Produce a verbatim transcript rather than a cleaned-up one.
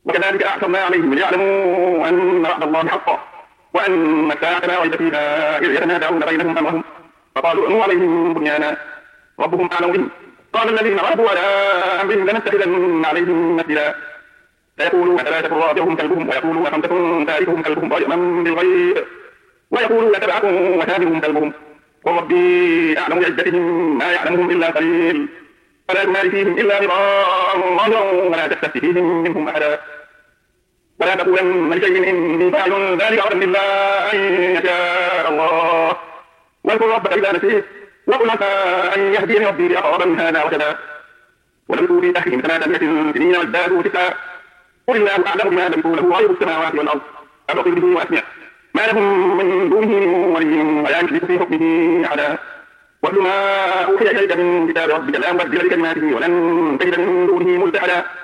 وكذلك أعثرنا عليهم ليعلموا أن وعد الله حق وأن الساعة لا ريب فيها إذ يتنازعون بينهم أمرهم فقالوا ابنوا عليهم بنيانا ربهم أعلم بهم قال الذين غلبوا على أمرهم لنتخذن عليهم مسجدا فيقولون ثلاثة رابعهم كلبهم ويقولون خمسة ثالثهم كلبهم رجما بالغيب ويقولون سبعة وثامنهم كلبهم قل ربي أعلم بعدتهم ما يعلمهم إلا قليل فلا تمار فيهم إلا مراء ظاهرا ولا تستفت فيهم منهم أحدا ولا تقولن لشيء إني فاعل ذلك غدا إلا أن يشاء الله واذكر ربك إذا نسيت وقل عسى أن يهديني ربي لأقرب من هذا رشدا ولبثوا في كهفهم ثمانمائة سنين وازدادوا تسعا قل الله أعلم بما لبثوا له غيب السماوات والأرض أبصر به وأسمع ما لهم من دونه من ولي ولا يشرك في حكمه أحدا واتل ما أوحي إليك من كتاب ربك لا مبدل لكلماته ولن تجد من دونه ملتحدا